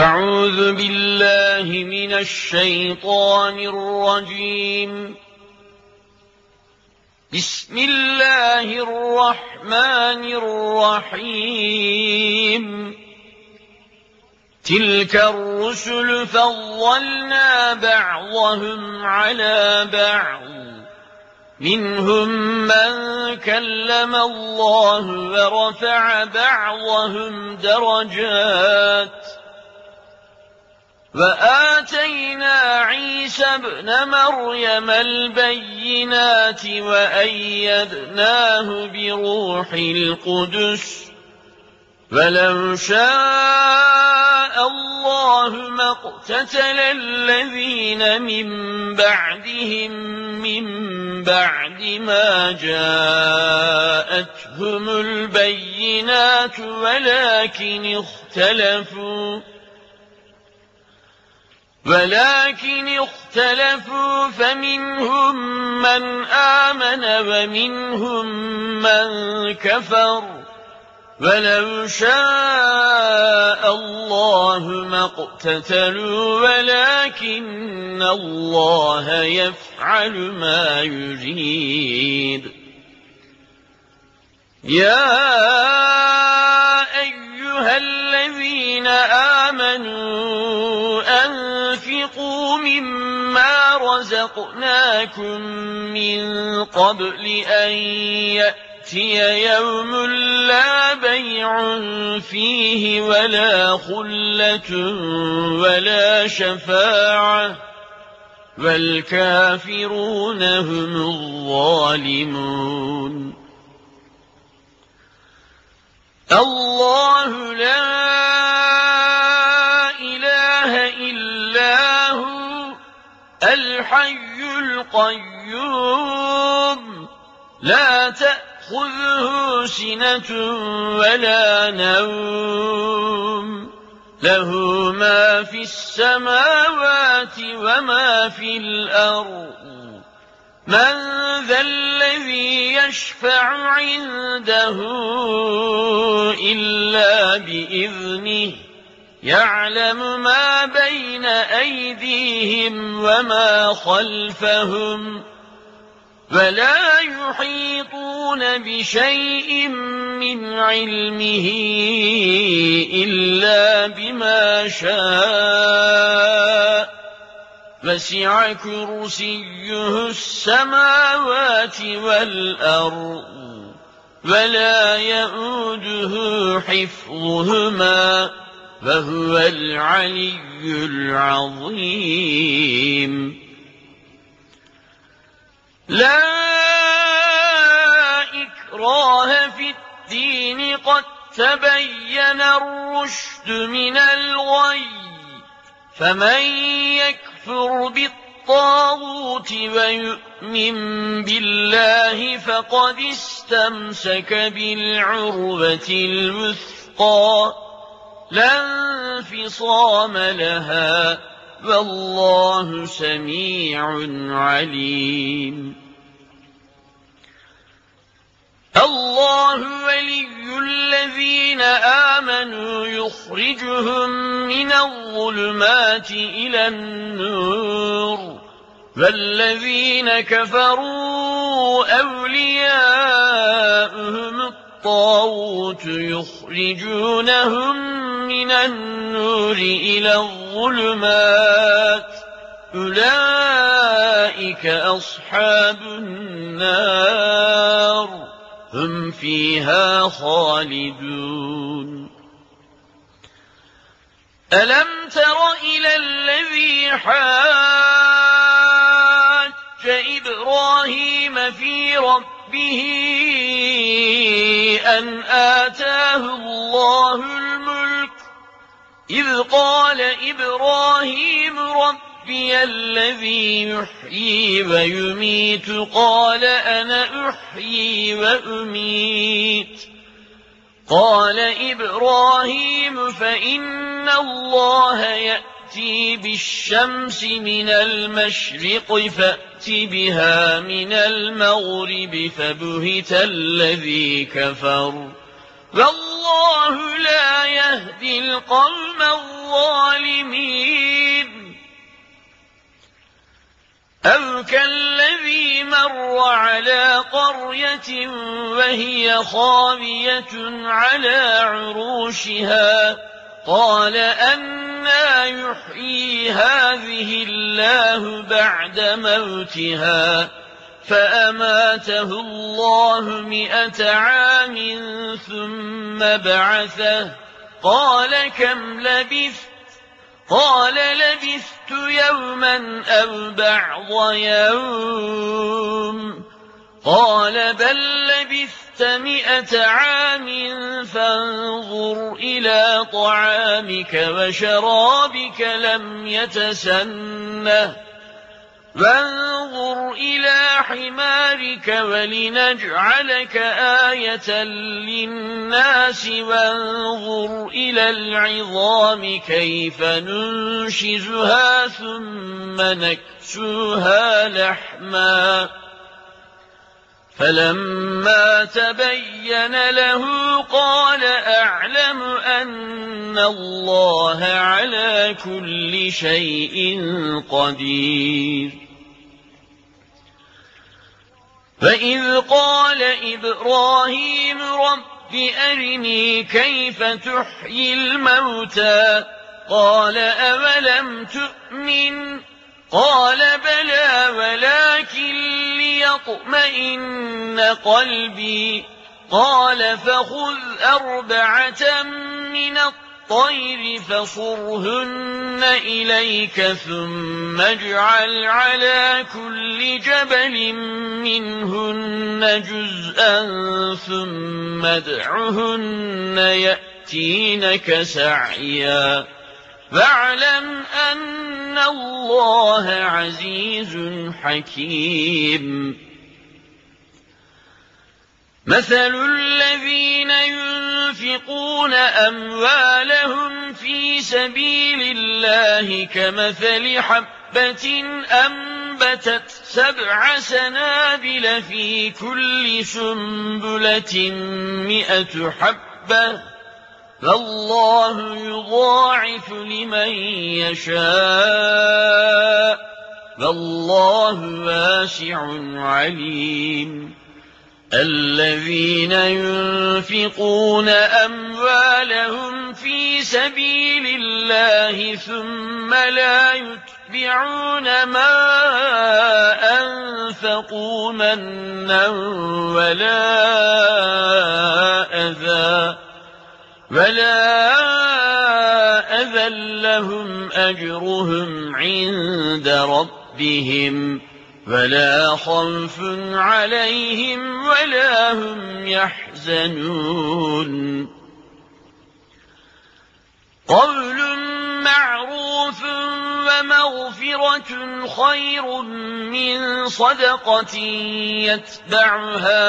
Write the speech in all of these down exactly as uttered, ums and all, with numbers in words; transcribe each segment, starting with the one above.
أعوذ بالله من الشيطان الرجيم. بسم الله الرحمن الرحيم. تلك الرسل فضلنا بعضهم على بعض، منهم من كلم الله ورفع بعضهم درجات، وآتينا عيسى ابن مريم البينات وأيدناه بروح القدس، ولو شاء الله ما اقتتل الذين من بعدهم من بعد ما جاءتهم البينات ولكن اختلفوا ولكن اختلفوا فمنهم من آمن ومنهم من كفر، ولو شاء الله ما اقتتلوا ولكن الله يفعل ما يريد. يا أيها الذين آمنوا أنفقوا مما رزقناكم من قبل أن يأتي يوم لا بيع فيه ولا خلة ولا شفاعة والكافرون هم الظالمون. الله لا إله إلا هو الحي القيوم، لا تأخذه سنة ولا نوم، له ما في السماوات وما في الأرض. من ذا الذي يشفع عنده إلا بإذنه، يعلم ما بين أيديهم وما خلفهم، ولا يحيطون بشيء من علمه إلا بما شاء، وسع كرسيه السماوات والأرض ولا يئوده حفظهما وهو العلي العظيم. لا إكراه في الدين، قد تبين الرشد من الغي، فمن يكفر بالطاغوت ويؤمن بالله فقد استمسك بالعروة الوثقى، لا انفصام لها، والله سميع عليم. الله ولي الذين آمنوا يخرجهم من الظلمات إلى النور، والذين كفروا أولياؤهم الطاغوت يخرجونهم من النور إلى الظلمات، أولئك أصحاب النار هم فيها خالدون. ألم تر إلى الذي حاج إبراهيم في ربه أن آتاه الله الملك، إذ قال إبراهيم ربي الذي يحيي ويميت، قال أنا أحيي وأميت. قال إبراهيم فإن الله يأتي بالشمس من المشرق فأت بها من المغرب، فبهت الذي كفر والله لا يهدي القوم الظالمين. الظالمين أو كالذي مر على قرية وهي خاوية على عروشها قال أنى يحيي هذه الله بعد موتها فأماته الله مئة عام ثم بعثه قال كم لبثت قال لبثت يوما أو بعض يوم قال بل لبثت مئة عام فانظر إلى طعامك وشرابك لم يتسنه وانظر إلى حمارك ولنجعلك آية للناس وانظر إلى العظام كيف ننشزها ثم نكسوها لحما فلما تبين له قال أعلم أن الله على كل شيء قدير فإذ قال إبراهيم رب أرني كيف تحيي الموتى قال أولم تؤمن قال بلى ولكن ليطمئن قلبي قال فخذ أربعة من الطير فصرهن إليك ثم اجعل على كل جبل منهن جزءا ثم ادعهن يأتينك سعيا واعلم أن الله عزيز حكيم مثل الذين ينفقون أموالهم في سبيل الله كمثل حبة أنبتت سبع سنابل في كل سنبلة مئة حبة فالله يضاعف لمن يشاء والله واسع عليم الذين ينفقون أموالهم في سبيل الله ثم لا يتبعون ما أنفقوا منا ولا أذى ولا أذى لهم أجرهم عند ربهم ولا خوف عليهم ولا هم يحزنون قول معروف ومغفرة خير من صدقة يتبعها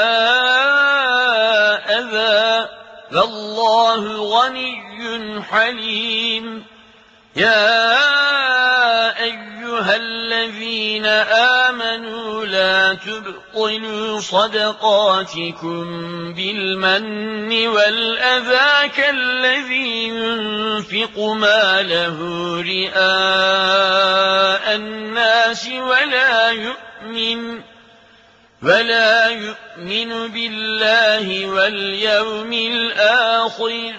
أذى والله غني حليم يا أيها الذين آمنوا لا تبطلوا صدقاتكم بالمن والأذى كالذي ينفق ماله رئاء الناس ولا يؤمن ولا يؤمن بالله واليوم الآخر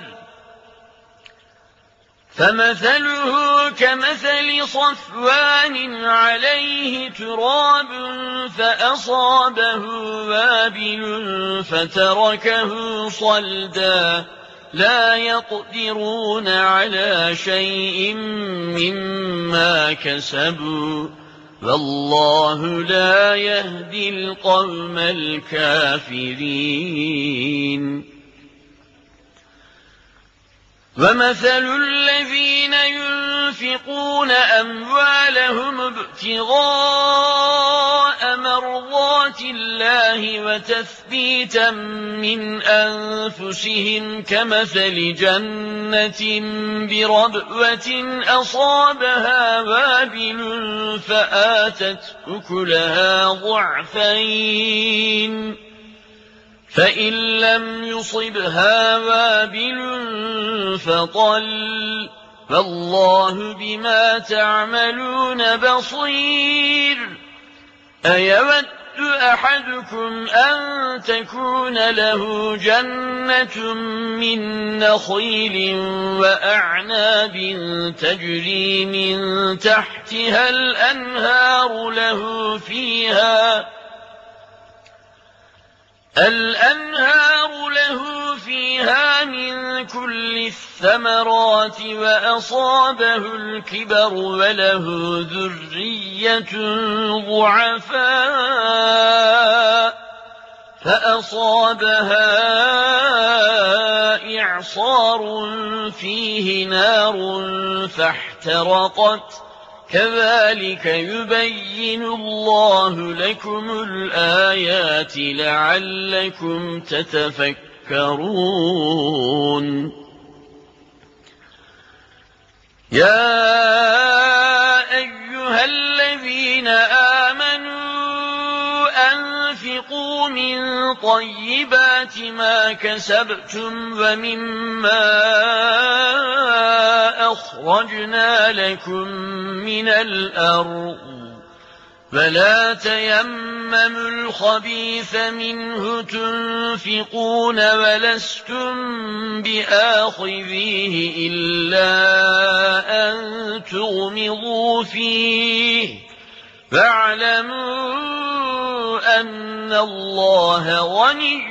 فمثله كمثل صفوان عليه تراب فأصابه وابل فتركه صلدا لا يقدرون على شيء مما كسبوا والله لا يهدي القوم الكافرين ومثل الذين ينفقون أموالهم ابتغاء مرضات الله وتثبيتا من أنفسهم كمثل جنة بربوة أصابها وابل فآتت أكلها ضعفين فإن لم يصبها وابل فطل فالله بما تعملون بصير. أيود أحدكم أن تكون له جنة من نخيل وأعناب تجري من تحتها الأنهار له فيها الأنهار له فيها من كل الثمرات وأصابه الكبر وله ذرية ضعفاء فأصابها إعصار فيه نار فاحترقت كذلك يبين الله لكم الآيات لعلكم تتفكرون. يا أيها الذين آمنوا أنفقوا من طيبات ما كسبتم ومما أخرجنا لكم من الأرض فلا تيمموا الخبيث منه تنفقون ولستم بآخذيه إلا أن تغمضوا فيه فاعلموا أن الله غني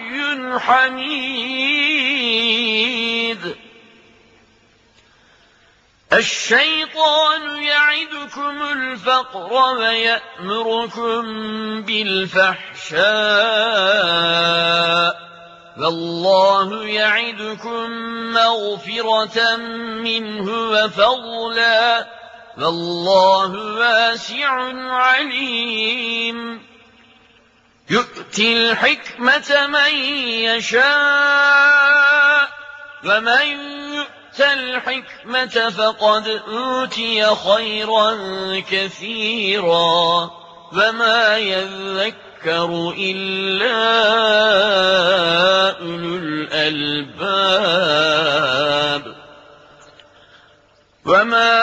حميد. الشيطان يعدكم الفقر ويأمركم بالفحشاء والله يعدكم مغفرة منه وفضلا والله واسع عليم. يؤتي الحكمة من يشاء ومن يؤتي الحكمة فقد أوتي خيرا كثيرا وما يذكر إلا أولو الألباب. وما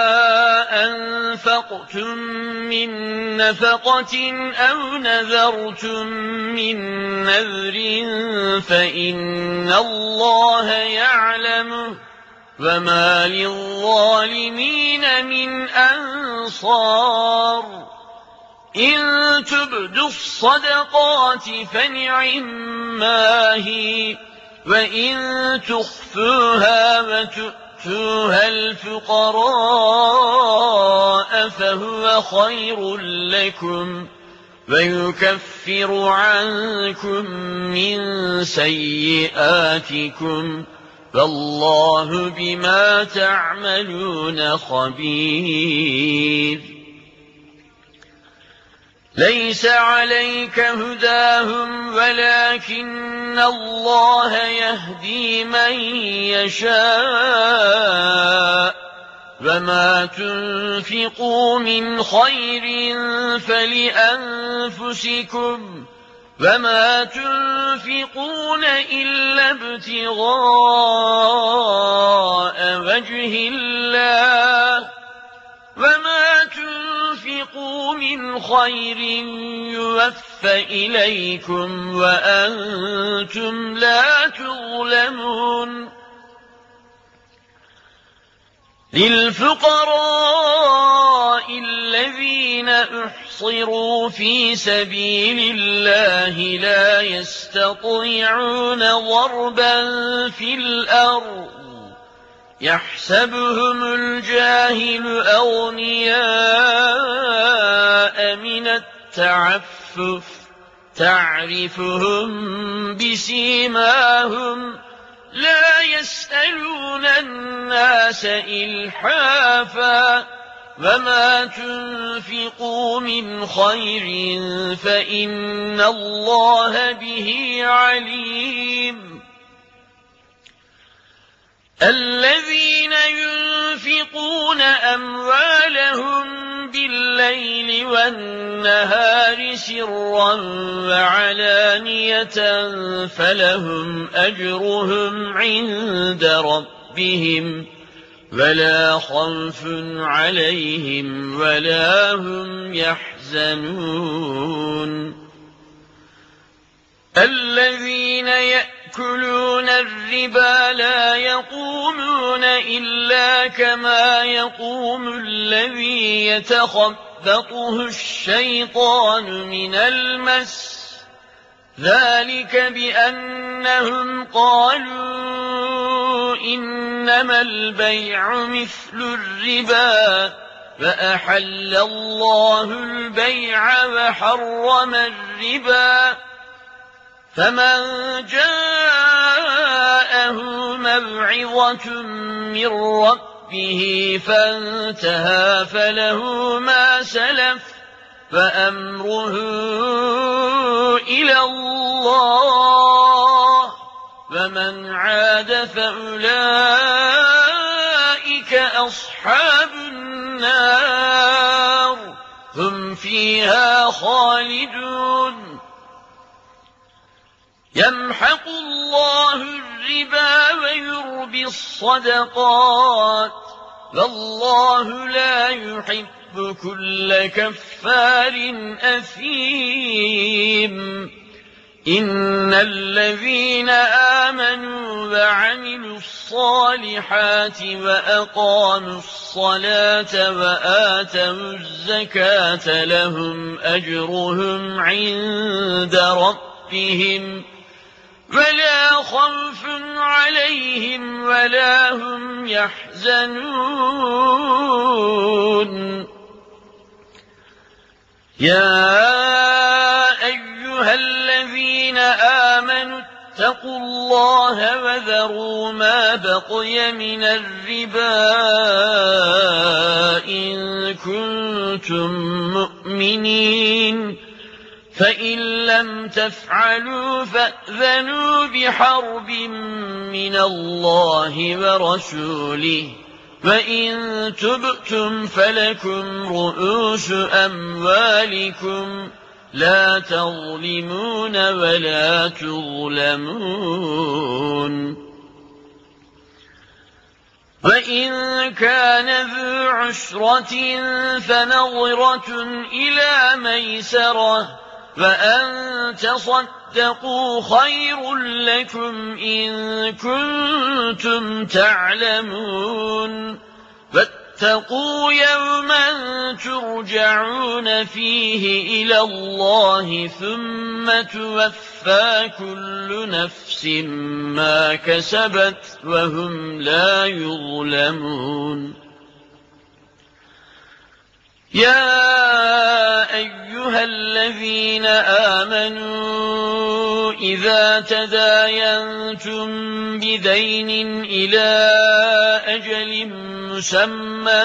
أنفقتم من نفقة أو نذرتم من نذر فإن الله يعلمه وما للظالمين من أنصار. إن تبدوا الصدقات فنعما هي وإن تخفوها وتؤتوها الفقراء فهو خير لكم ويكفر عنكم من سيئاتكم فالله بما تعملون خبير. ليس عليك هداهم ولكن الله يهدي من يشاء وما تنفقوا من خير فلأنفسكم وما تنفقون إلا ابتغاء وجه الله وما تنفقوا من خير يوفى إليكم وأنتم لا تظلمون. للفقراء الذين أحصروا في سبيل الله لا يستطيعون ضربا في الأرض يحسبهم الجاهل أغنياء من التعفف تعرفهم بسيماهم لا يسألون الناس إلحافا وما تنفقوا من خير فإن الله به عليم. الذين ينفقون أموالهم بالليل والنهار سرا وعلانية فلهم أجرهم عند ربهم ولا خوف عليهم ولا هم يحزنون الذين يأكلون الربا لا يقومون إلا كما يقوم الذي يتخبطه الشيطان من المس ذلك بأنهم قالوا إنما البيع مثل الربا فأحل الله البيع وحرم الربا فمن جاءه موعظة من ربه فانتهى فله ما سلف فأمره إلى الله ومن عاد فأولئك أصحاب النار هم فيها خالدون يمحق الله الربا ويربي الصدقات والله لا يحب كل كفار أثيم إن الذين آمنوا وعملوا الصالحات وأقاموا الصلاة وآتوا الزكاة لهم أجرهم عند ربهم ولا خوف عليهم ولا هم يحزنون يا أيها الذين آمنوا اتقوا الله وذروا ما بقي من الربا إن كنتم مؤمنين فإن لم تفعلوا فأذنوا بحرب من الله ورسوله وإن تبتم فلكم رؤوس أموالكم لا تظلمون ولا تظلمون وإن كان ذو عسرة فنظرة إلى ميسرة وأن تصدقوا خير لكم إن كنتم تعلمون واتقوا يوما ترجعون فيه إلى الله ثم توفى كل نفس ما كسبت وهم لا يظلمون يا أيها الذين آمنوا إذا تداينتم بدين إلى أجل مسمى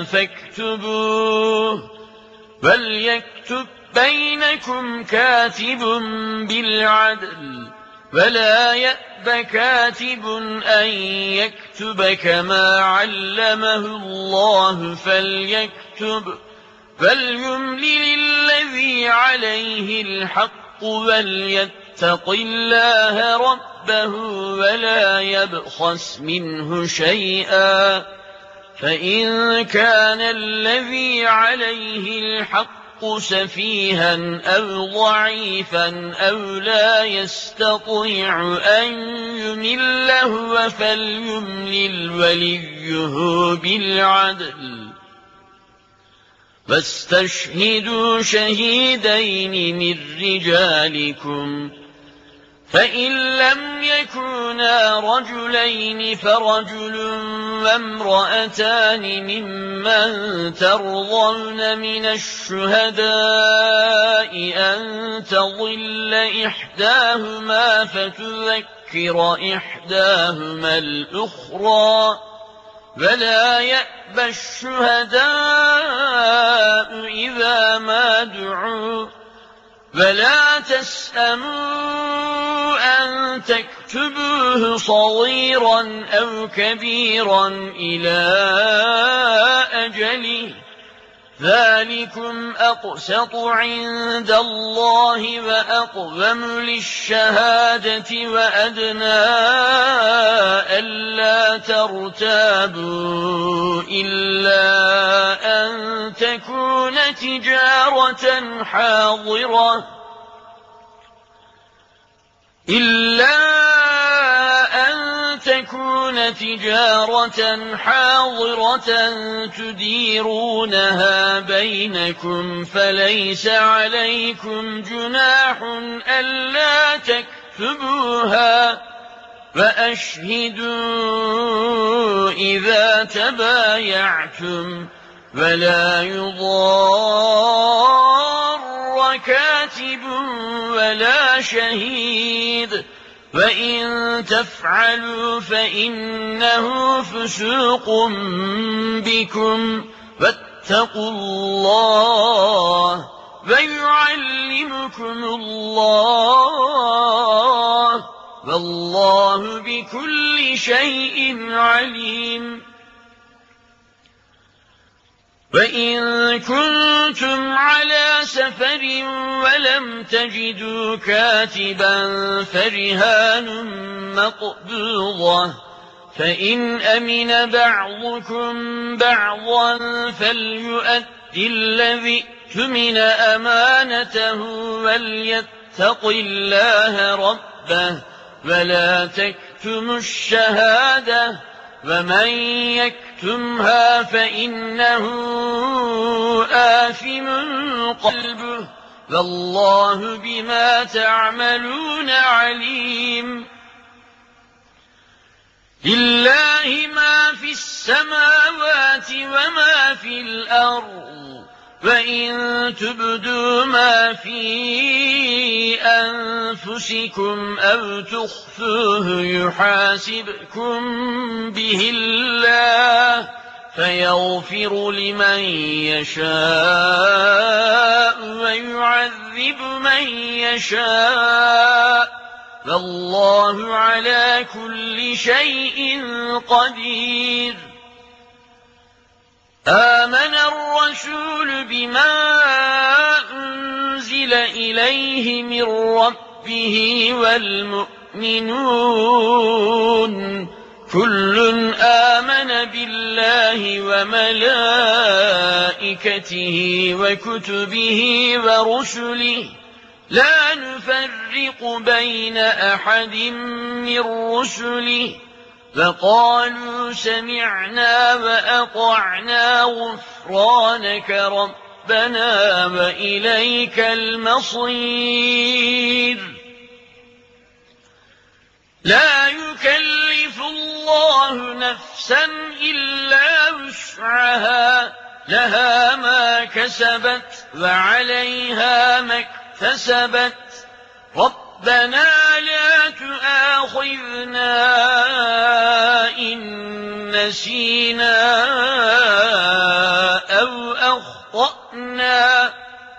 فاكتبوه وليكتب بينكم كاتب بالعدل ولا يأب كاتب أن يكتب كما علمه الله فليكتب فليملل الذي عليه الحق وليتق الله ربه ولا يبخس منه شيئا فإن كان الذي عليه الحق سفيها أو ضعيفا أو لا يستطيع أن يمل هو فليملل وليه بالعدل فاستشهدوا شهيدين من رجالكم فإن لم يكونا رجلين فرجل وامرأتان ممن ترضون من الشهداء أن تضل إحداهما فتذكر إحداهما الأخرى ولا يأبى الشهداء إذا ما دعوا ولا تسأموا أن تكتبوه صغيرا أو كبيرا إلى أجله ذلكم أقسط عند الله وأقوم للشهادة وأدنى ألا ترتابوا إلا أن تكون تجارة حاضرة إلا أن تكون تجارة حاضرة تديرونها بينكم فليس عليكم جناح ألا تكتبوها وأشهدوا إذا تبايعتم ولا يضار كاتب ولا شهيد وإن تفعلوا فإنه فسوق بكم واتقوا الله ويعلمكم الله والله بكل شيء عليم. وإن كنتم على سفر ولم تجدوا كاتبا فرهان مقبوضة فإن أمن بعضكم بعضا فليؤدي الذي اؤتمن أمانته وليتق الله ربه ولا تكتموا الشهادة ومن يكتمها فإنه آثم قلبه والله بما تعملون عليم. لله ما في السماوات وما في الأرض وإن تبدوا ما في أنفسكم أو تخفوه يحاسبكم به الله فيغفر لمن يشاء ويعذب من يشاء والله على كل شيء قدير. آمن الرسول بما أنزل إليه من ربه والمؤمنون كل آمن بالله وملائكته وكتبه ورسله لا نفرق بين أحد من رسله فقالوا سمعنا وأطعنا غفرانك ربنا وإليك المصير. لا يكلف الله نفسا إلا وسعها لها ما كسبت وعليها ما اكتسبت ربنا لا تؤاخذنا إن نسينا أو أخطأنا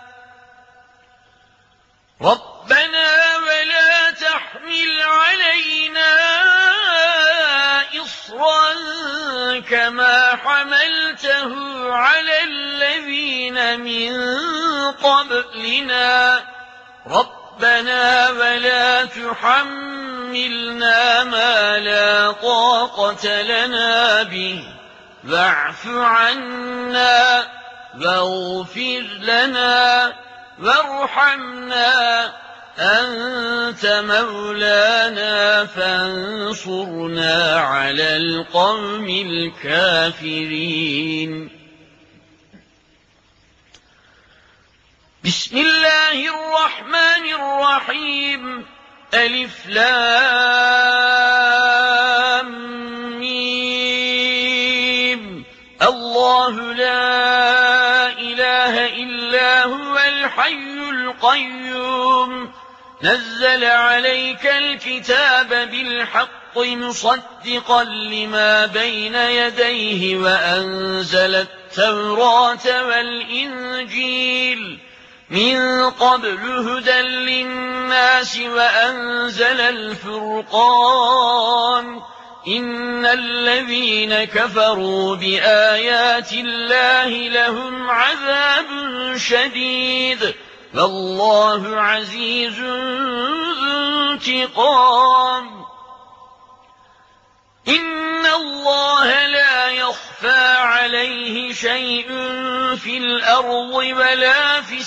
ربنا ولا تحمل علينا إصرا كما حملته على الذين من قبلنا ربنا ولا تحملنا ما لا طاقة لنا به واعف عنا واغفر لنا وارحمنا أنت مولانا فانصرنا على القوم الكافرين. بسم الله الرحمن الرحيم. ألف لام ميم. الله لا إله إلا هو الحي القيوم نزل عليك الكتاب بالحق مصدقا لما بين يديه وأنزل التوراة والإنجيل من قبل هدى للناس وأنزل الفرقان إن الذين كفروا بآيات الله لهم عذاب شديد والله عزيز ذو انتقام إن الله لا يخفى عليه شيء في الأرض ولا في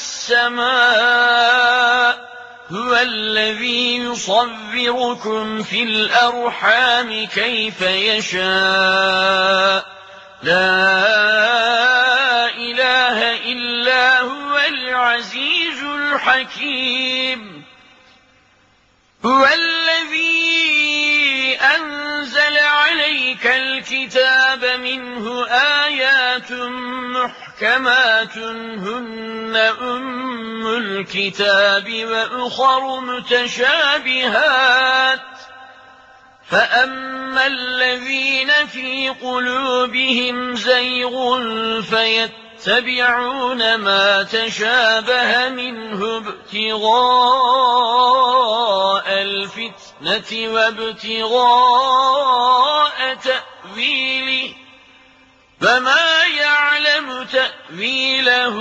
السماء هو الذي يصوركم في الأرحام كيف يشاء لا إله إلا هو العزيز الحكيم هو الذي أنزل عليك الكتاب منه آيات محكمات هن أم الكتاب وأخر متشابهات فأما الذين في قلوبهم زيغ فيتبعون ما تشابه منه ابتغاء الفتنة وابتغاء تأويله فما يعلم تأويله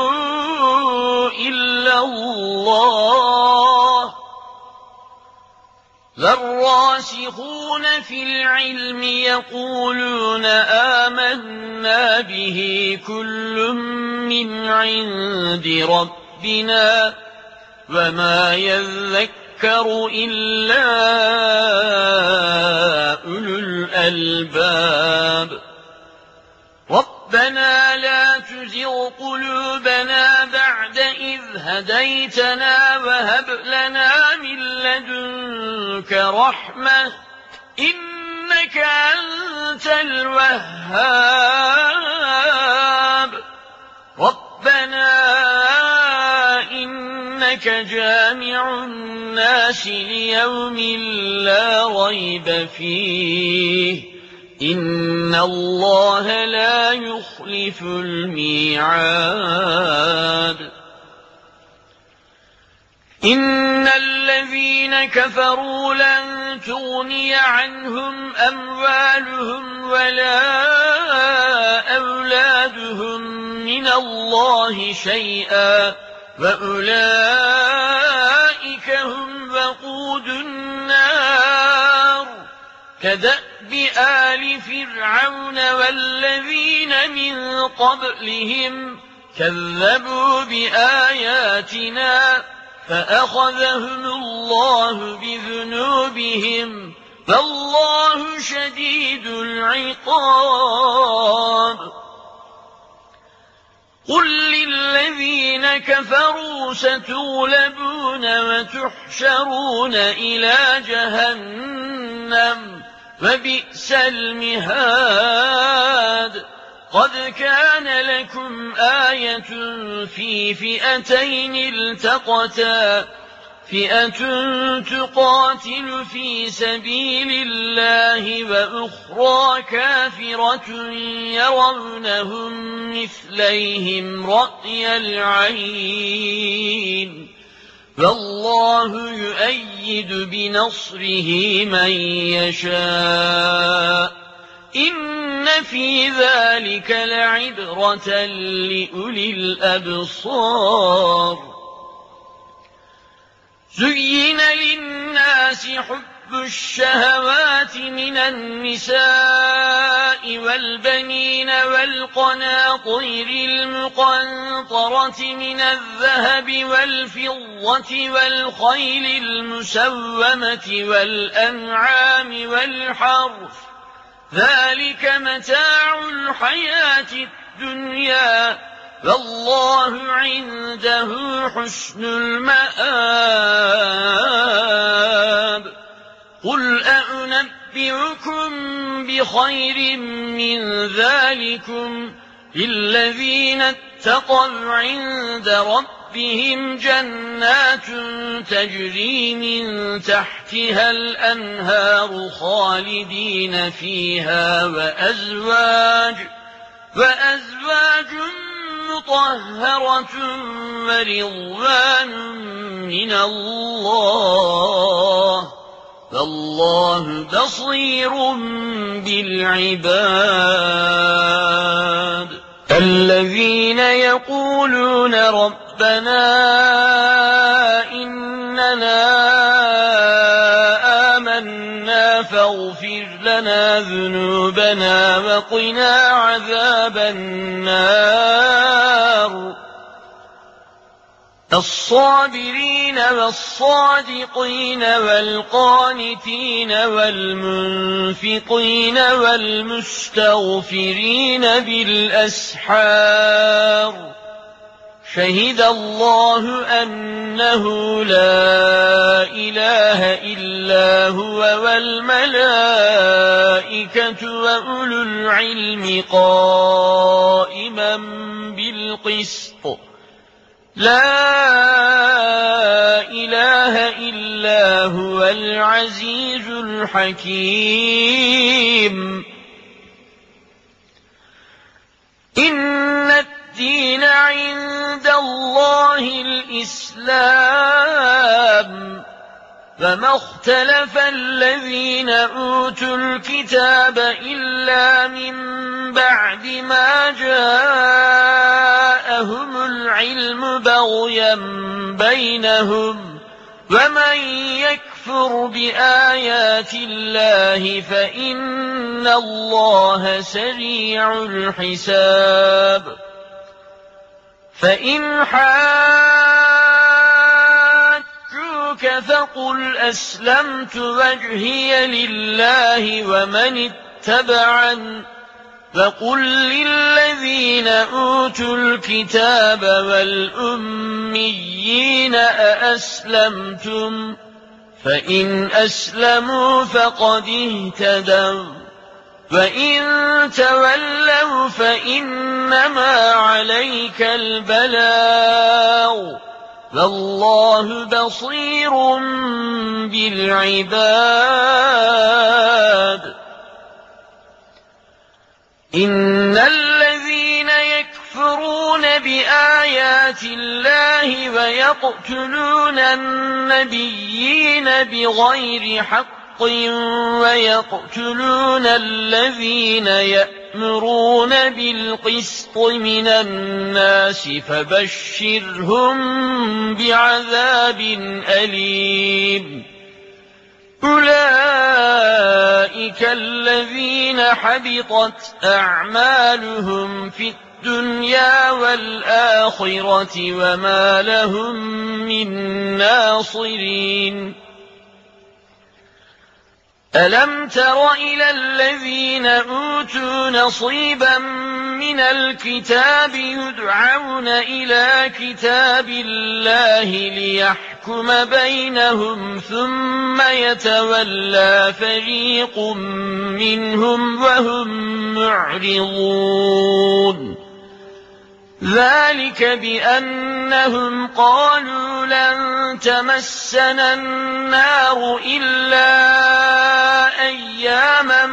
إلا الله والراسخون في العلم يقولون آمنا به كل من عند ربنا وما يذكر إلا أولو الألباب ربنا لا تزغ قلوبنا بعد إذ هديتنا وهب لنا من لدنك رحمة إنك أنت الوهاب ربنا إنك جامع الناس ليوم لا ريب فيه إن الله لا يخلف الميعاد إن الذين كفروا لن تغني عنهم أموالهم ولا أولادهم من الله شيئا وأولئك هم وقود النار كدأب آل فرعون والذين من قبلهم كذبوا بآياتنا فأخذهم الله بذنوبهم فالله شديد العقاب قل للذين كفروا ستغلبون وتحشرون إلى جهنم وبئس المهاد قد كان لكم آية في فئتين التقتا فئة تقاتل في سبيل الله وأخرى كافرة يرونهم مثليهم رأي العين فالله يؤيد بنصره من يشاء إن في ذلك لعبرة لأولي الأبصار زين للناس حب الشهوات من النساء والبنين والقناطير المقنطرة من الذهب والفضة والخيل المسومة والأنعام والحرث ذلك متاع الحياة الدنيا والله عنده حسن المآب قل أنبئكم بخير من ذلكم للذين اتقوا عند ربهم جنات تجري من تحتها الأنهار خالدين فيها وأزواج وأزواج مطهرة ورضوان من الله فالله بصير بالعباد الذين يقولون ربنا إننا آمنا فاغفر لنا ذنوبنا وقنا عذاب النار الصابرين والصادقين والقانتين والمنفقين والمستغفرين بالأسحار شهد الله أنه لا إله إلا هو والملائكة وأولو العلم قائما بالقسط لا إله إلا هو العزيز الحكيم إن الدين عند الله الإسلام فما اختلف الذين أوتوا الكتاب إلا من بعد ما جاءهم العلم بغيا بينهم ومن يكفر بآيات الله فإن الله سريع الحساب فإن حاجوك فقل أسلمت وجهي لله ومن اتبعن فقل للذين أوتوا الكتاب والأميين أأسلمتم فإن أسلموا فقد اهتدوا وإن تولوا فإنما عليك البلاغ والله بصير بالعباد إن الذين يكفرون بآيات الله ويقتلون النبيين بغير حق ويقتلون الذين يأمرون بالقسط من الناس فبشرهم بعذاب أليم أولئك الذين حبطت أعمالهم في الدنيا والآخرة وما لهم من ناصرين ألم تر إلى الذين أوتوا نصيبا من الكتاب يدعون إلى كتاب الله ليحكم بينهم ثم يتولى فريق منهم وهم معرضون ذلك بأنهم قالوا لن تمسنا النار إلا أياما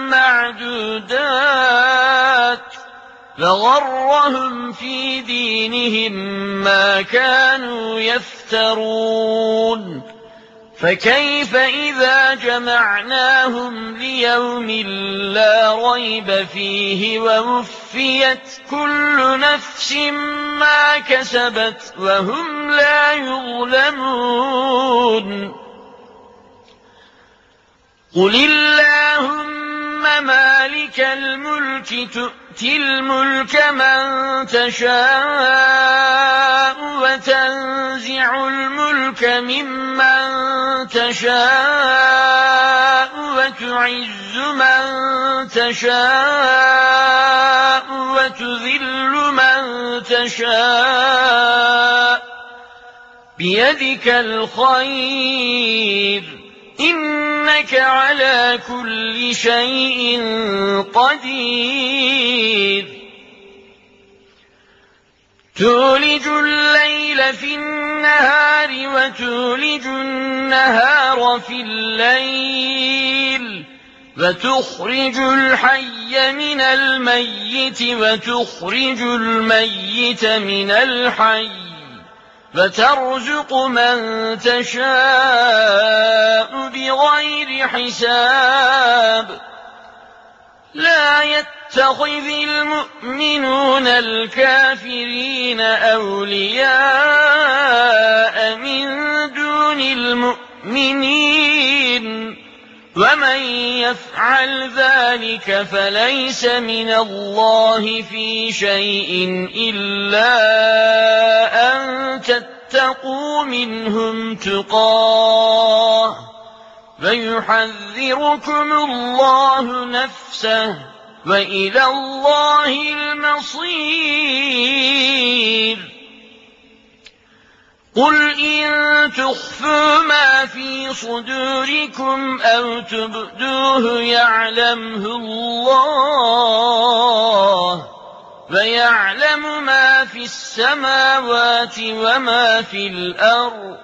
معدودات فغرهم في دينهم ما كانوا يفترون فكيف إذا جمعناهم ليوم لا ريب فيه ووفيت كل نفس ما كسبت وهم لا يظلمون قل اللهم مالك الملك تؤتي الملك من تشاء وتنزع الملك ممن تشاء وتعز من تشاء وتذل من تشاء بيدك الخير إنك على كل شيء قدير تولج الليل في النهار وتولج النهار في الليل وتخرج الحي من الميت وتخرج الميت من الحي وترزق من تشاء بغير حساب لا يتخذ المؤمنون الكافرين أولياء من دون المؤمنين ومن يفعل ذلك فليس من الله في شيء إلا أن تتقوا منهم تقاه ويحذركم الله نفسه وإلى الله المصير قل إن تخفوا ما في صدوركم أو تبدوه يعلمه الله ويعلم ما في السماوات وما في الأرض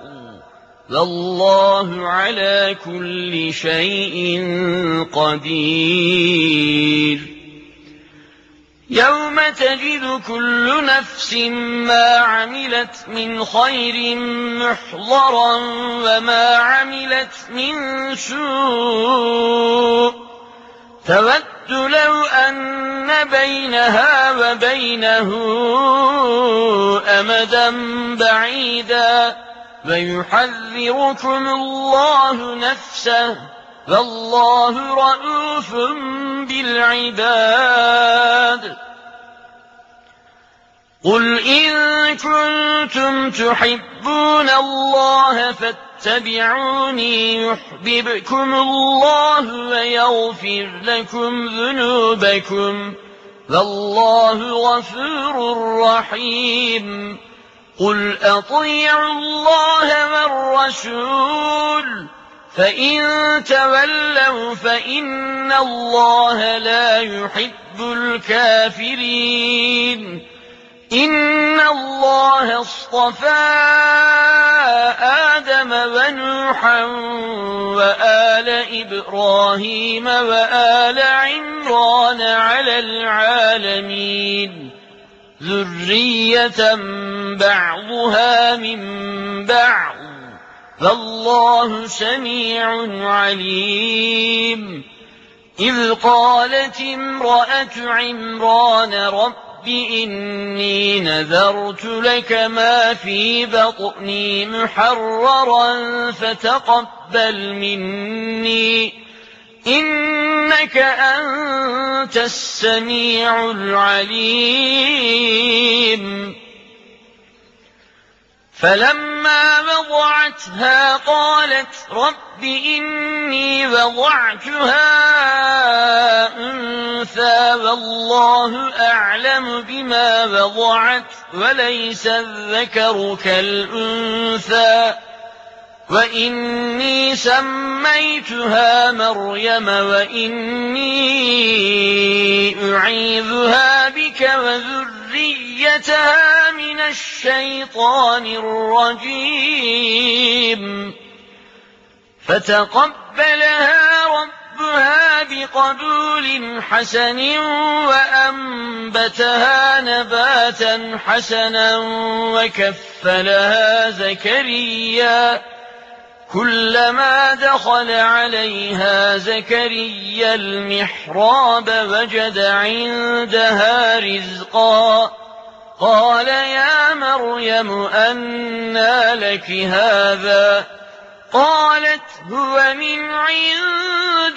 والله على كل شيء قدير يوم تجد كل نفس ما عملت من خير محضرا وما عملت من سوء تود لو أن بينها وبينه أمدا بعيدا ويحذركم الله نفسه والله رءوف بالعباد قل إن كنتم تحبون الله فاتبعوني يحببكم الله ويغفر لكم ذنوبكم والله غفور رحيم قل أطيعوا الله والرسول فإن تولوا فإن الله لا يحب الكافرين إن الله اصطفى آدم ونوحا وآل إبراهيم وآل عمران على العالمين ذرية بعضها من بعض فالله سميع عليم إذ قالت امرأة عمران رب إني نذرت لك ما في بطني محررا فتقبل مني إنك أنت السميع العليم فلما وضعتها قالت رب إني وضعتها أنثى والله أعلم بما وضعت وليس الذكر كالأنثى وإني سميتها مريم وإني أعيذها بك وذريتها من الشيطان الرجيم فتقبلها ربها بقبول حسن وأنبتها نباتا حسنا وكفلها زكريا كلما دخل عليها زكريا المحراب وجد عندها رزقا قال يا مريم أنى لك هذا قالت هو من عند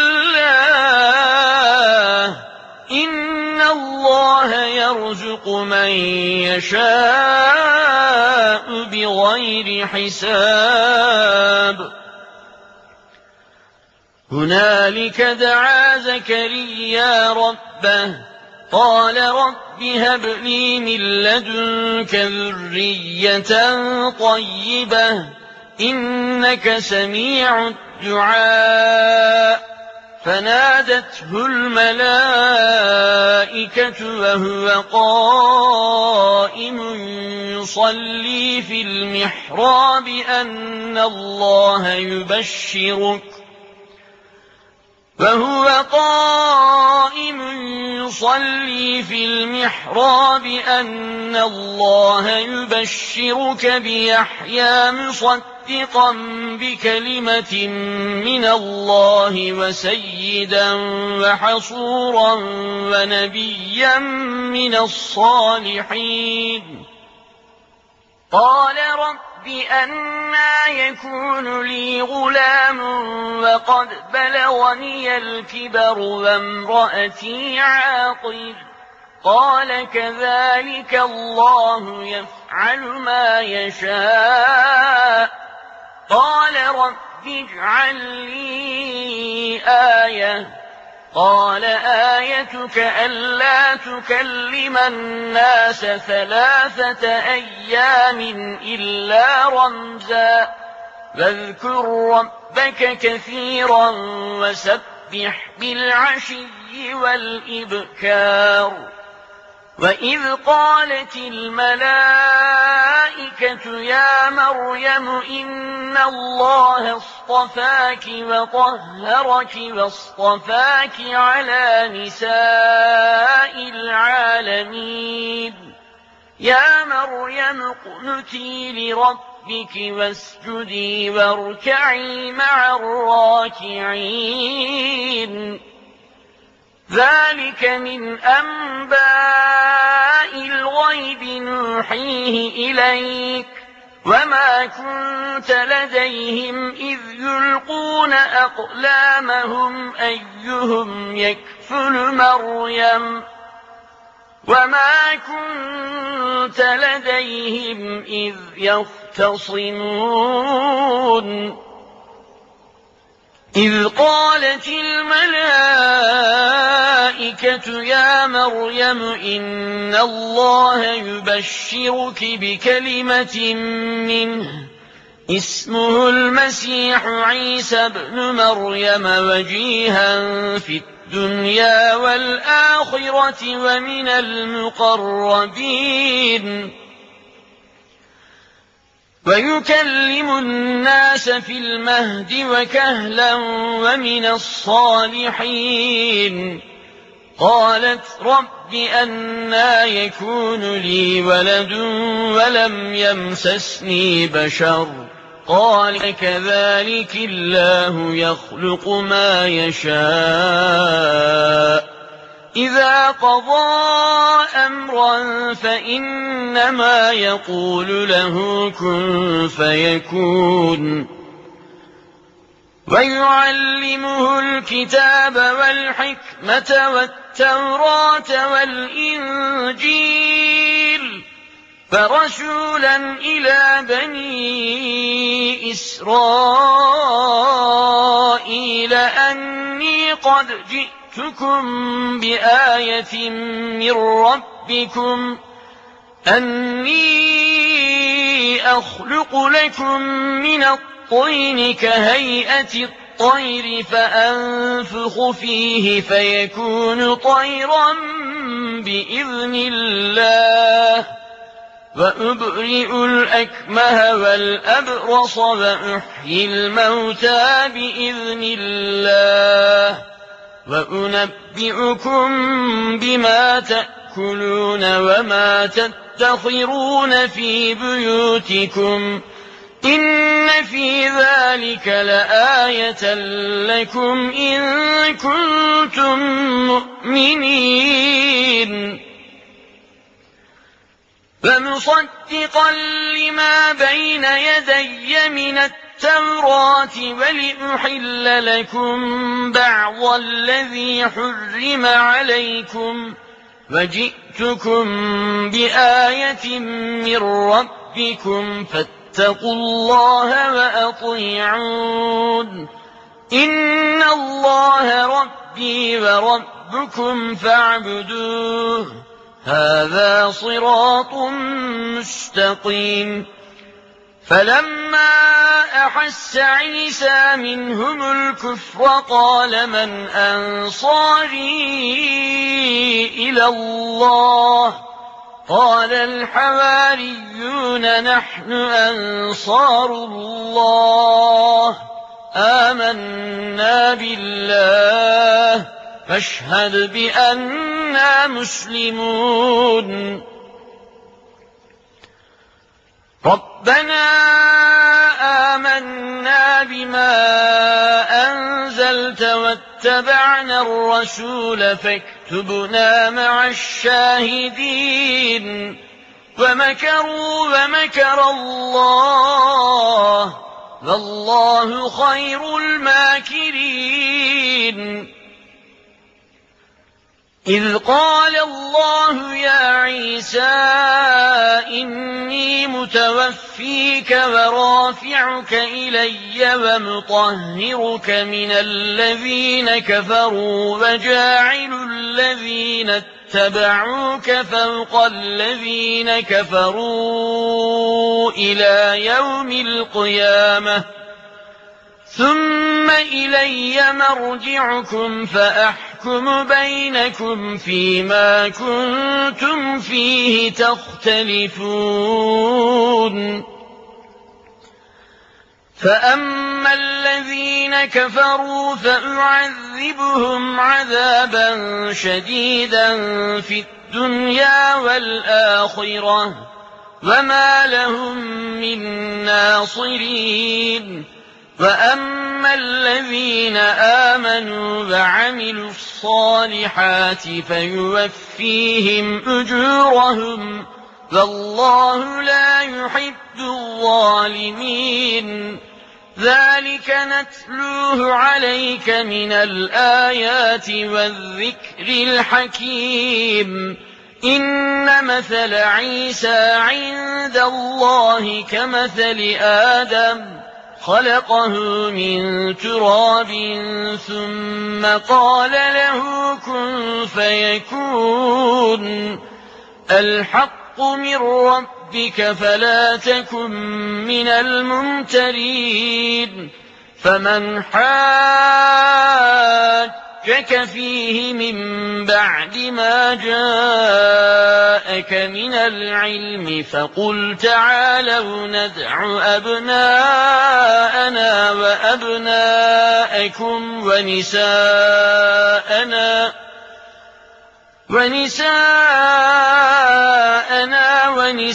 الله إن الله يرزق من يشاء بغير حساب هنالك دعا زكريا ربه قال رب هب لي من لدنك ذرية طيبة إنك سميع الدعاء فنادته الملائكة وهو قائم يصلي في المحراب أن الله يبشرك وهو قائم يصلي في المحراب أن الله يبشرك بيحيى مصدقا بكلمة من الله وسيدا وحصورا ونبيا من الصالحين قال رب أنى يكون لي غلام وقد بلغني الكبر وامرأتي عاقر قال كذلك الله يفعل ما يشاء قال رب اجعل لي آية قال آيتك ألا تكلم الناس ثلاثة أيام إلا رمزا واذكر ربك كثيرا وسبح بالعشي والإبكار وإذ قالت الملائكة يا مريم إن الله اصطفاك وطهرك واصطفاك على نساء العالمين يا مريم اقنتي لربك واسجدي واركعي مع الراكعين ذلك من أنباء الغيب نوحيه إليك وما كنت لديهم إذ يلقون أقلامهم أيهم يكفل مريم وما كنت لديهم إذ يختصمون إذ قالت الملائكة يا مريم إن الله يبشرك بكلمة منه اسمه المسيح عيسى بن مريم وجيها في الدنيا والآخرة ومن المقربين ويكلم الناس في المهد وكهلا ومن الصالحين قالت رب أنى يكون لي ولد ولم يمسسني بشر قال كذلك الله يخلق ما يشاء إذا قضى أمرا فإنما يقول له كن فيكون ويعلمه الكتاب والحكمة والتوراة والإنجيل فرسولا إلى بني إسرائيل أني قد جئت بآية من ربكم أني أخلق لكم من الطين كهيئة الطير فأنفخ فيه فيكون طيرا بإذن الله وأبرئ الأكمه والأبرص وأحيي الموتى بإذن الله وأنبئكم بما تأكلون وما تدخرون في بيوتكم إن في ذلك لآية لكم إن كنتم مؤمنين فمصدقا لما بين يدي من التوراة ولأحل لكم بعض الذي حرم عليكم وجئتكم بآية من ربكم فاتقوا الله وأطيعون إن الله ربي وربكم فاعبدوه هذا صراط مستقيم فلما أحس عيسى منهم الكفر قال من أنصاري إلى الله قال الحواريون نحن أنصار الله آمنا بالله فاشهد بأننا مسلمون ربنا آمنا بما أنزلت واتبعنا الرسول فاكتبنا مع الشاهدين ومكروا ومكر الله والله خير الماكرين إذ قال الله يا عيسى إني متوفيك ورافعك إلي ومطهرك من الذين كفروا وجاعل الذين اتبعوك فوق الذين كفروا إلى يوم القيامة ثم إلي مرجعكم فأحكم بينكم فيما كنتم فيه تختلفون فأما الذين كفروا فأعذبهم عذابا شديدا في الدنيا والآخرة وما لهم من ناصرين وأما الذين آمنوا وعملوا الصالحات فيوفيهم أجورهم والله لا يحب الظالمين ذلك نتلوه عليك من الآيات والذكر الحكيم إن مثل عيسى عند الله كمثل آدم خلقه من تراب ثم قال له كن فيكون الحق من ربك فلا تكن من الممترين فمن حاجك فيه من بعد ما جاءك من العلم فقل تعالوا ندع أبناءنا وأبناءكم ونساءنا ونساءنا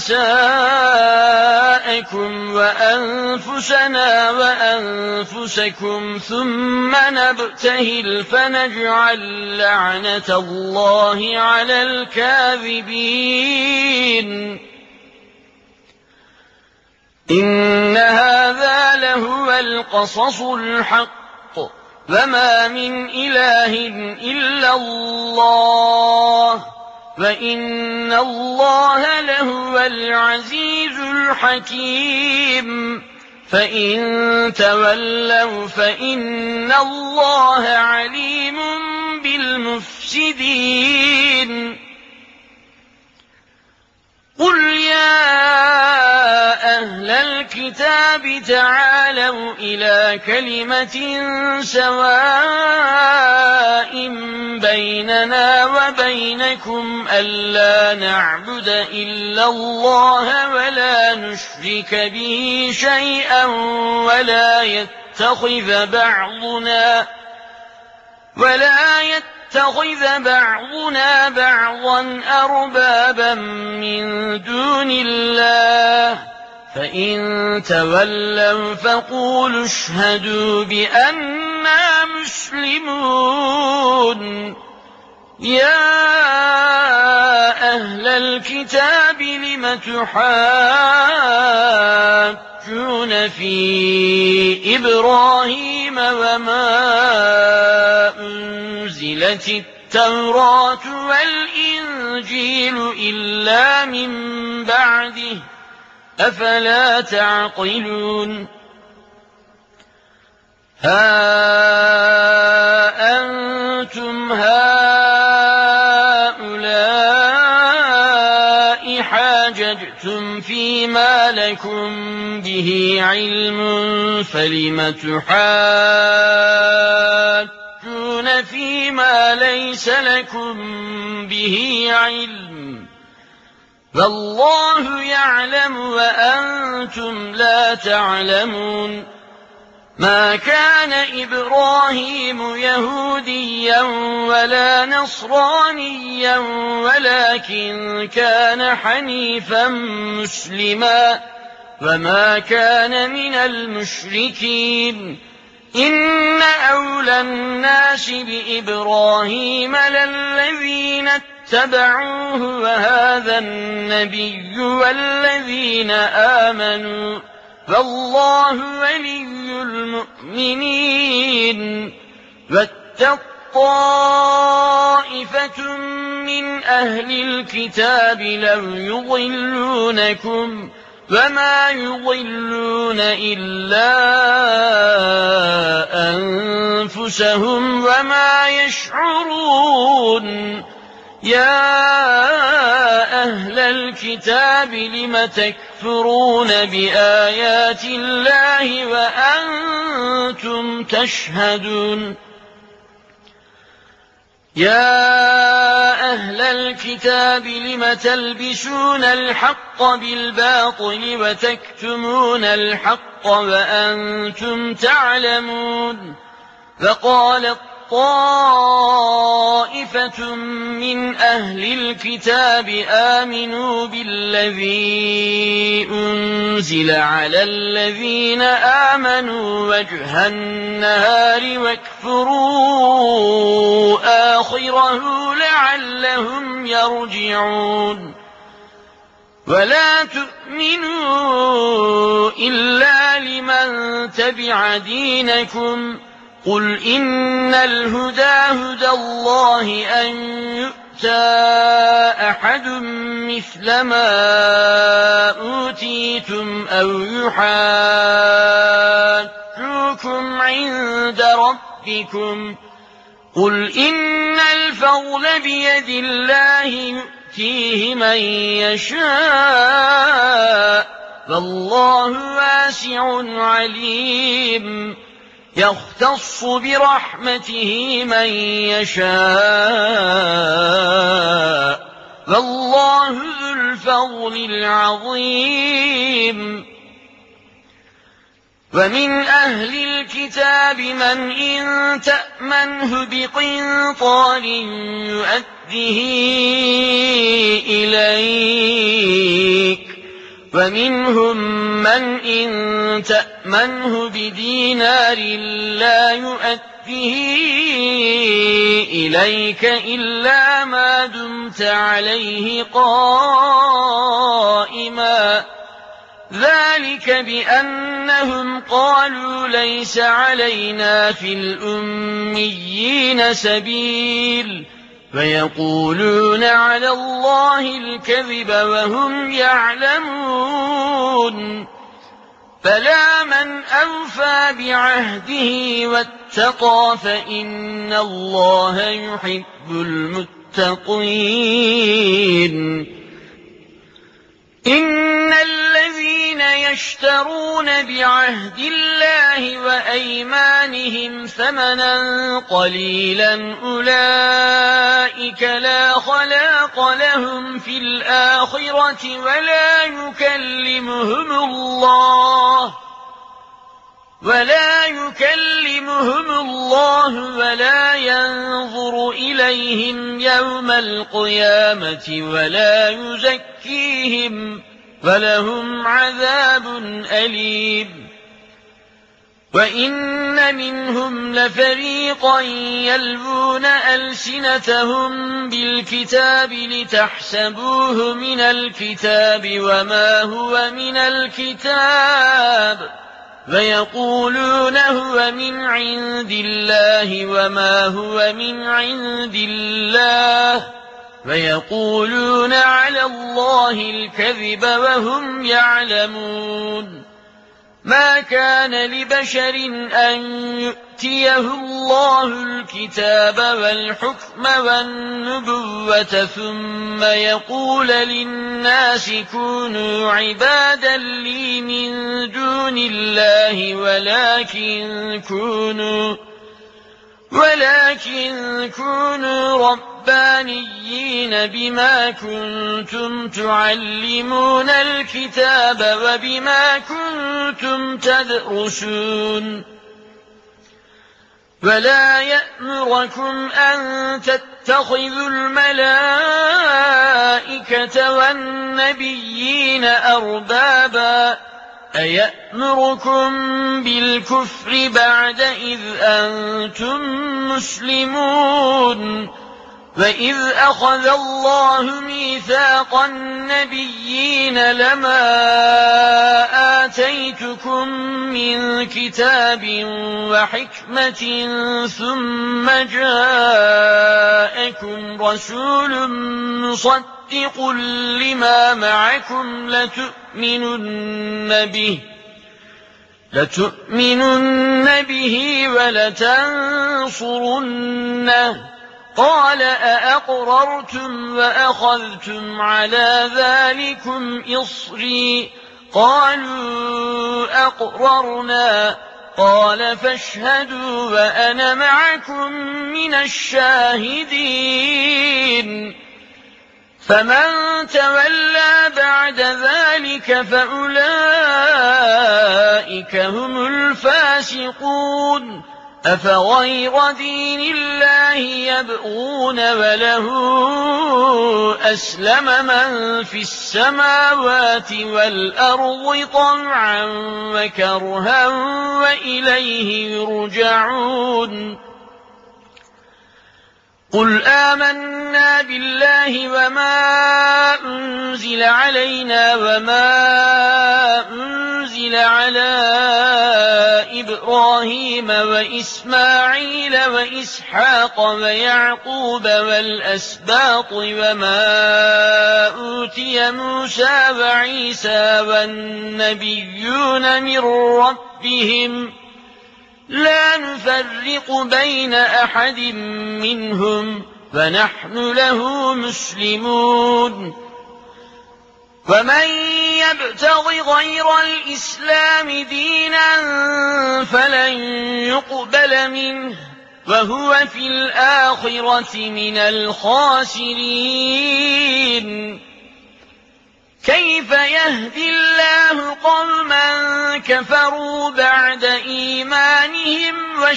ونساءكم وأنفسنا وأنفسكم ثم نبتهل فنجعل لعنة الله على الكاذبين إن هذا لهو القصص الحق وما من إله إلا الله وإن الله لهو العزيز الحكيم فإن تولوا فإن الله عليم بالمفسدين قل يا أهل الكتاب تعالوا إلى كلمة سواء بيننا وبينكم ألا نعبد إلا الله ولا نشرك به شيئا ولا يتخذ بعضنا ولا يتخذ اتخذ بعضنا بعضا أربابا من دون الله فإن تولوا فقولوا اشهدوا بأننا مسلمون يا أهل الكتاب لم تحاجون في إبراهيم وما أنزلت التوراة والإنجيل إلا من بعده أفلا تعقلون ها أنتم هؤلاء حاججتم فيما لكم به علم فلم تحاجون فيما ليس لكم به علم والله يعلم وأنتم لا تعلمون ما كان إبراهيم يهوديا ولا نصرانيا ولكن كان حنيفا مسلما وما كان من المشركين إن أولى الناس بإبراهيم للذين اتبعوه وهذا النبي والذين آمنوا فالله ولي المؤمنين واتق طائفة من أهل الكتاب لو يضلونكم وما يضلون إلا أنفسهم وما يشعرون يا أهل الكتاب لم تكفرون بآيات الله وأنتم تشهدون يا أهل الكتاب لم تلبسون الحق بالباطل وتكتمون الحق وأنتم تعلمون فقالت طائفة من أهل الكتاب آمنوا بالذي أنزل على الذين آمنوا وجه النهار واكفروا آخره لعلهم يرجعون ولا تؤمنوا إلا لمن تبع دينكم قل إن الهدى هدى الله أن يؤتى أحد مثل ما أوتيتم أو يحاجوكم عند ربكم قل إن الفضل بيد الله يؤتيه من يشاء فالله واسع عليم يختص برحمته من يشاء والله ذو الفضل العظيم ومن أهل الكتاب من إن تأمنه بقنطار يؤده إليك ومنهم من إن تأمنه بدينار لا يؤده إليك إلا ما دمت عليه قائما ذلك بأنهم قالوا ليس علينا في الأميين سبيل فيقولون على الله الكذب وهم يعلمون فلا من أوفى بعهده واتقى فإن الله يحب المتقين إن الذين يشترون بعهد الله وأيمانهم ثمنا قليلا أولئك لا خلاق لهم في الآخرة ولا يكلمهم الله ولا يكلمهم الله ولا ينظر إليهم يوم القيامة ولا يزكيهم ولهم عذاب أليم وإن منهم لفريقا يلوون ألسنتهم بالكتاب لتحسبوه من الكتاب وما هو من الكتاب ويقولون هو من عند الله وما هو من عند الله ويقولون على الله الكذب وهم يعلمون ما كان لبشر أن يؤتيه الله الكتاب والحكم والنبوة ثم يقول للناس كونوا عبادا لي من دون الله ولكن كونوا ولكن كونوا ربانيين بما كنتم تعلمون الكتاب وبما كنتم تدرسون ولا يأمركم أن تتخذوا الملائكة والنبيين أربابا أيأمركم بالكفر بعد إذ أنتم مسلمون وإذ أخذ الله ميثاق النبيين لما آتيتكم من كتاب وحكمة ثم جاءكم رسول مصدق لما معكم لتؤمنن به لتؤمنن به ولتنصرنه قال أأقررتم وأخذتم على ذلكم إصري قالوا أقررنا قال فاشهدوا وأنا معكم من الشاهدين فمن تولى بعد ذلك فأولئك هم الفاسقون أفغير دين الله يبغون وله أسلم من في السماوات والأرض طمعا وكرها وإليه يرجعون قل آمنا بالله وما أنزل علينا وما أنزل على إبراهيم وإسماعيل وإسحاق ويعقوب والأسباط وما أوتي موسى وعيسى والنبيون من ربهم لا نفرق بين أحد منهم ونحن له مسلمون ومن يبتغ غير الإسلام دينا فلن يقبل منه وهو في الآخرة من الخاسرين كيف يهدي الله قوما كفروا بعد إيمانهم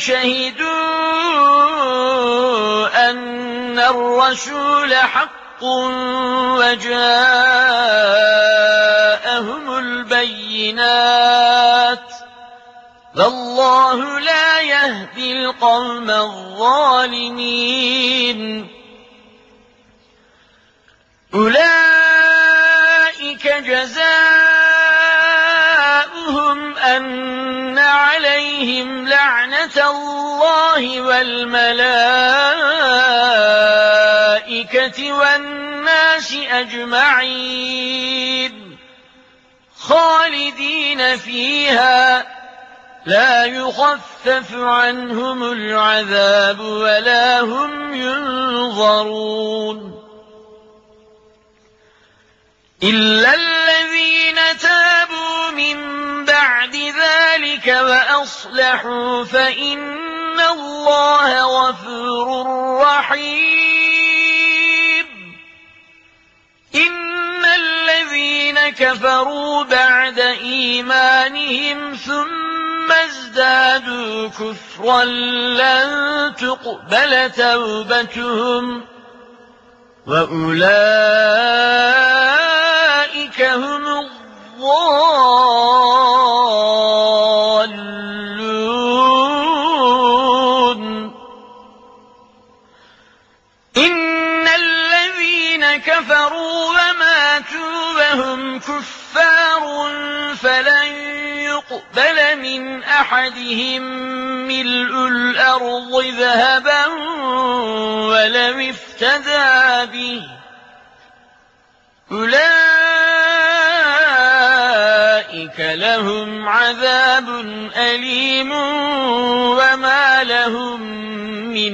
وشهدوا أن الرسول حق وجاءهم البينات والله لا يهدي القوم الظالمين أولئك جزاؤهم أن عليهم لعنة الله والملائكة والناس أجمعين خالدين فيها لا يخفف عنهم العذاب ولا هم ينظرون إلا الذين تابوا من بعد ذلك وأصلحوا فإن الله غفور رحيم إن الذين كفروا بعد إيمانهم ثم ازدادوا كفرا لن تقبل توبتهم وأولئك هم الضالون إن الذين كفروا وماتوا وهم كفار فلن يقبل من أحدهم ملء الأرض ذهبا ولو افتدى به أولئك لهم عذاب أليم وما لهم من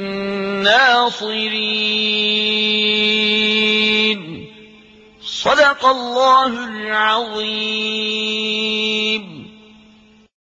ناصرين صدق الله العظيم.